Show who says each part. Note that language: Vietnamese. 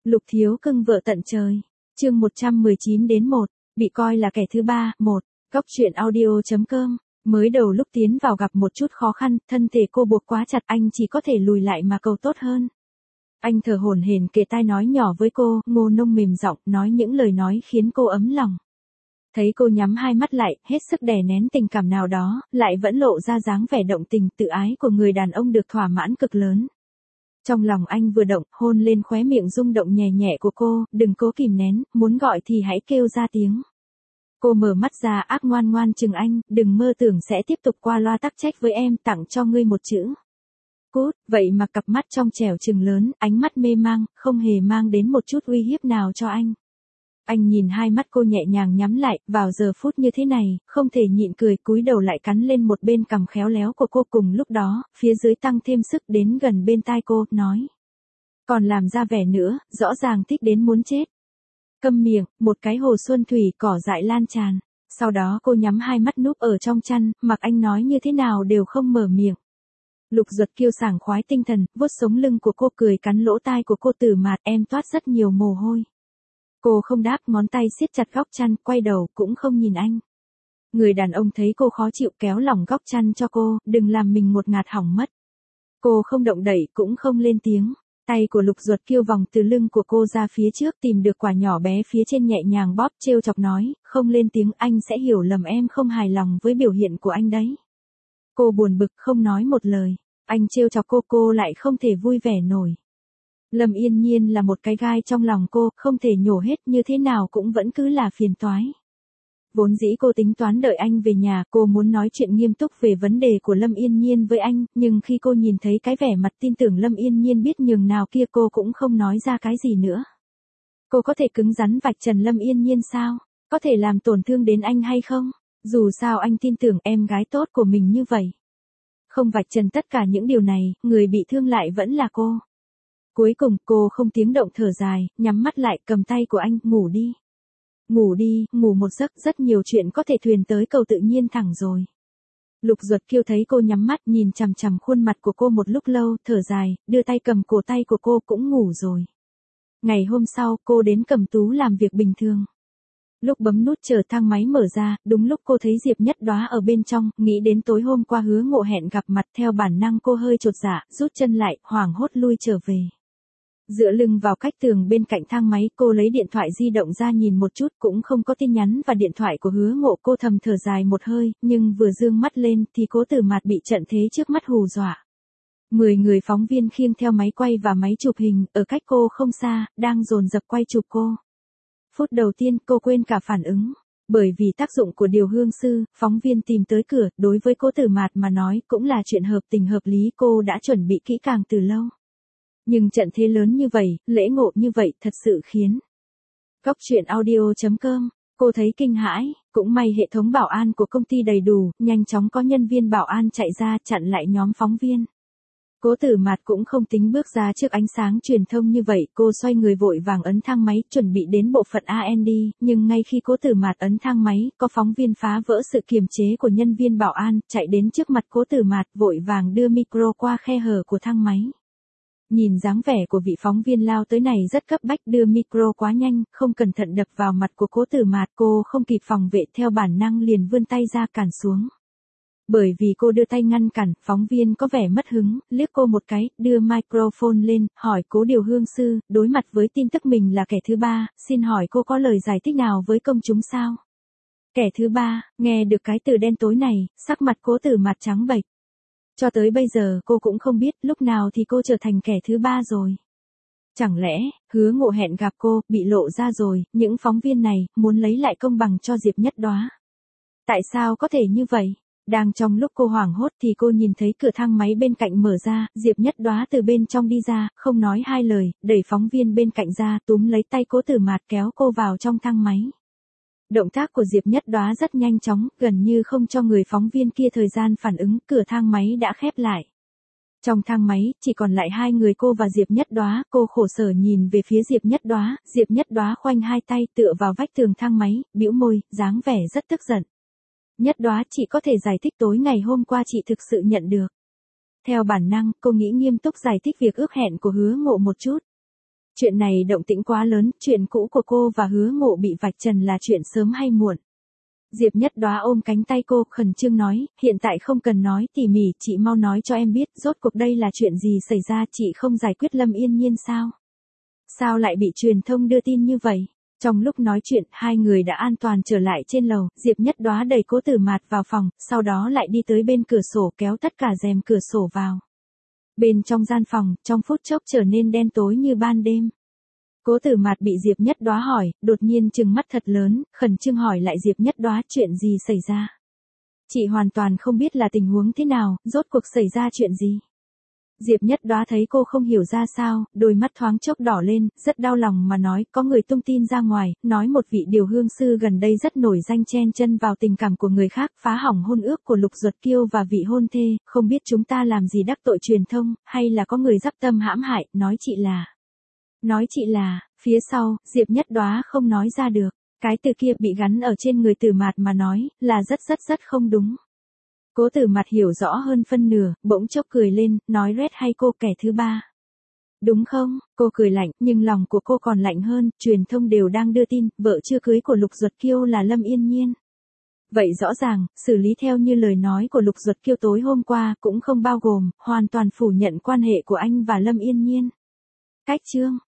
Speaker 1: Lục Thiếu Cưng vợ tận trời. Chương 119-1, bị coi là kẻ thứ ba, 1. Góc truyện audio.com. Mới đầu lúc tiến vào gặp một chút khó khăn, thân thể cô buộc quá chặt, anh chỉ có thể lùi lại mà cầu tốt hơn. Anh thở hổn hển kề tai nói nhỏ với cô, ngô nông mềm giọng, nói những lời nói khiến cô ấm lòng. Thấy cô nhắm hai mắt lại, hết sức đè nén tình cảm nào đó, lại vẫn lộ ra dáng vẻ động tình tự ái của người đàn ông được thỏa mãn cực lớn. Trong lòng anh vừa động, hôn lên khóe miệng rung động nhẹ nhẹ của cô, đừng cố kìm nén, muốn gọi thì hãy kêu ra tiếng. Cô mở mắt ra ác ngoan ngoan chừng anh, đừng mơ tưởng sẽ tiếp tục qua loa tắc trách với em, tặng cho ngươi một chữ. Cút, vậy mà cặp mắt trong trẻo trừng lớn, ánh mắt mê mang, không hề mang đến một chút uy hiếp nào cho anh. Anh nhìn hai mắt cô nhẹ nhàng nhắm lại, vào giờ phút như thế này, không thể nhịn cười, cúi đầu lại cắn lên một bên cằm khéo léo của cô, cùng lúc đó, phía dưới tăng thêm sức đến gần bên tai cô, nói. Còn làm ra vẻ nữa, rõ ràng thích đến muốn chết. Câm miệng, một cái hồ xuân thủy cỏ dại lan tràn. Sau đó cô nhắm hai mắt núp ở trong chăn, mặc anh nói như thế nào đều không mở miệng. Lục Duật Kiêu sảng khoái tinh thần, vuốt sống lưng của cô, cười cắn lỗ tai của cô, Tử Mạt, em toát rất nhiều mồ hôi. Cô không đáp, ngón tay siết chặt góc chăn, quay đầu cũng không nhìn anh. Người đàn ông thấy cô khó chịu kéo lỏng góc chăn cho cô, đừng làm mình ngột ngạt hỏng mất. Cô không động đậy cũng không lên tiếng. Tay của Lục Duật Kiêu vòng từ lưng của cô ra phía trước, tìm được quả nhỏ bé phía trên nhẹ nhàng bóp, trêu chọc nói, không lên tiếng anh sẽ hiểu lầm em không hài lòng với biểu hiện của anh đấy. Cô buồn bực không nói một lời, anh trêu chọc cô lại không thể vui vẻ nổi. Lâm Yên Nhiên là một cái gai trong lòng cô, không thể nhổ hết, như thế nào cũng vẫn cứ là phiền toái. Vốn dĩ cô tính toán đợi anh về nhà, cô muốn nói chuyện nghiêm túc về vấn đề của Lâm Yên Nhiên với anh, nhưng khi cô nhìn thấy cái vẻ mặt tin tưởng Lâm Yên Nhiên biết nhường nào kia, cô cũng không nói ra cái gì nữa. Cô có thể cứng rắn vạch trần Lâm Yên Nhiên sao? Có thể làm tổn thương đến anh hay không? Dù sao anh tin tưởng em gái tốt của mình như vậy. Không vạch trần tất cả những điều này, người bị thương lại vẫn là cô. Cuối cùng, cô không tiếng động thở dài, nhắm mắt lại, cầm tay của anh, ngủ đi. Ngủ đi, ngủ một giấc, rất nhiều chuyện có thể thuyền tới cầu tự nhiên thẳng rồi. Lục Duật Kiêu thấy cô nhắm mắt, nhìn chằm chằm khuôn mặt của cô một lúc lâu, thở dài, đưa tay cầm cổ tay của cô, cũng ngủ rồi. Ngày hôm sau, cô đến Cẩm Tú làm việc bình thường. Lúc bấm nút chờ thang máy mở ra, đúng lúc cô thấy Diệp Nhất Đóa ở bên trong, nghĩ đến tối hôm qua Hứa Ngộ hẹn gặp mặt, theo bản năng cô hơi chột dạ, rút chân lại, hoảng hốt lui trở về. Dựa lưng vào cách tường bên cạnh thang máy, cô lấy điện thoại di động ra nhìn một chút, cũng không có tin nhắn và điện thoại của Hứa Ngộ, cô thầm thở dài một hơi, nhưng vừa dương mắt lên thì Cố Tử Mạt bị trận thế trước mắt hù dọa. 10 người phóng viên khiêng theo máy quay và máy chụp hình, ở cách cô không xa, đang dồn dập quay chụp cô. Phút đầu tiên cô quên cả phản ứng. Bởi vì tác dụng của điều hương sư, phóng viên tìm tới cửa, đối với Cố Tử Mạt mà nói cũng là chuyện hợp tình hợp lý, cô đã chuẩn bị kỹ càng từ lâu. Nhưng trận thế lớn như vậy, lễ ngộ như vậy, thật sự khiến. Góc truyện audio.com, cô thấy kinh hãi, cũng may hệ thống bảo an của công ty đầy đủ, nhanh chóng có nhân viên bảo an chạy ra chặn lại nhóm phóng viên. Cố Tử Mạt cũng không tính bước ra trước ánh sáng truyền thông như vậy, cô xoay người vội vàng ấn thang máy, chuẩn bị đến bộ phận A&D, nhưng ngay khi Cố Tử Mạt ấn thang máy, có phóng viên phá vỡ sự kiềm chế của nhân viên bảo an, chạy đến trước mặt Cố Tử Mạt, vội vàng đưa micro qua khe hở của thang máy. Nhìn dáng vẻ của vị phóng viên lao tới này rất cấp bách, đưa micro quá nhanh, không cẩn thận đập vào mặt của Cố Tử Mạt, cô không kịp phòng vệ, theo bản năng liền vươn tay ra cản xuống. Bởi vì cô đưa tay ngăn cản, phóng viên có vẻ mất hứng, liếc cô một cái, đưa microphone lên, hỏi Cố điều hương sư, đối mặt với tin tức mình là kẻ thứ ba, xin hỏi cô có lời giải thích nào với công chúng sao? Kẻ thứ ba, nghe được cái từ đen tối này, sắc mặt Cố Tử Mạt trắng bệch. Cho tới bây giờ cô cũng không biết lúc nào thì cô trở thành kẻ thứ ba rồi. Chẳng lẽ, Hứa Ngộ hẹn gặp cô, bị lộ ra rồi, những phóng viên này, muốn lấy lại công bằng cho Diệp Nhất Đóa. Tại sao có thể như vậy? Đang trong lúc cô hoảng hốt thì cô nhìn thấy cửa thang máy bên cạnh mở ra, Diệp Nhất Đóa từ bên trong đi ra, không nói hai lời, đẩy phóng viên bên cạnh ra, túm lấy tay Cố Tử Mạt kéo cô vào trong thang máy. Động tác của Diệp Nhất Đóa rất nhanh chóng, gần như không cho người phóng viên kia thời gian phản ứng, cửa thang máy đã khép lại. Trong thang máy, chỉ còn lại hai người cô và Diệp Nhất Đóa, cô khổ sở nhìn về phía Diệp Nhất Đóa khoanh hai tay tựa vào vách tường thang máy, bĩu môi, dáng vẻ rất tức giận. Nhất Đóa, chị có thể giải thích tối ngày hôm qua chị thực sự nhận được. Theo bản năng, cô nghĩ nghiêm túc giải thích việc ước hẹn của Hứa Ngộ một chút. Chuyện này động tĩnh quá lớn, chuyện cũ của cô và Hứa Ngộ bị vạch trần là chuyện sớm hay muộn. Diệp Nhất Đóa ôm cánh tay cô, khẩn trương nói, hiện tại không cần nói tỉ mỉ, chị mau nói cho em biết, rốt cuộc đây là chuyện gì xảy ra, chị không giải quyết Lâm Yên Nhiên sao? Sao lại bị truyền thông đưa tin như vậy? Trong lúc nói chuyện, hai người đã an toàn trở lại trên lầu, Diệp Nhất Đóa đẩy Cố Tử Mạt vào phòng, sau đó lại đi tới bên cửa sổ kéo tất cả rèm cửa sổ vào. Bên trong gian phòng, trong phút chốc trở nên đen tối như ban đêm. Cố Tử Mạt bị Diệp Nhất Đóa hỏi, đột nhiên trừng mắt thật lớn, khẩn trương hỏi lại Diệp Nhất Đóa chuyện gì xảy ra. Chị hoàn toàn không biết là tình huống thế nào, rốt cuộc xảy ra chuyện gì. Diệp Nhất Đóa thấy cô không hiểu ra sao, đôi mắt thoáng chốc đỏ lên, rất đau lòng mà nói, có người tung tin ra ngoài, nói một vị điều hương sư gần đây rất nổi danh chen chân vào tình cảm của người khác, phá hỏng hôn ước của Lục Duật Kiêu và vị hôn thê, không biết chúng ta làm gì đắc tội truyền thông, hay là có người dắp tâm hãm hại, nói chị là, phía sau, Diệp Nhất Đóa không nói ra được, cái từ kia bị gắn ở trên người Tử Mạt mà nói, là rất không đúng. Cố Tử Mạt hiểu rõ hơn phân nửa, bỗng chốc cười lên, nói Red hay cô kẻ thứ ba. Đúng không? Cô cười lạnh, nhưng lòng của cô còn lạnh hơn, truyền thông đều đang đưa tin, vợ chưa cưới của Lục Duật Kiêu là Lâm Yên Nhiên. Vậy rõ ràng, xử lý theo như lời nói của Lục Duật Kiêu tối hôm qua, cũng không bao gồm, hoàn toàn phủ nhận quan hệ của anh và Lâm Yên Nhiên. Cách chương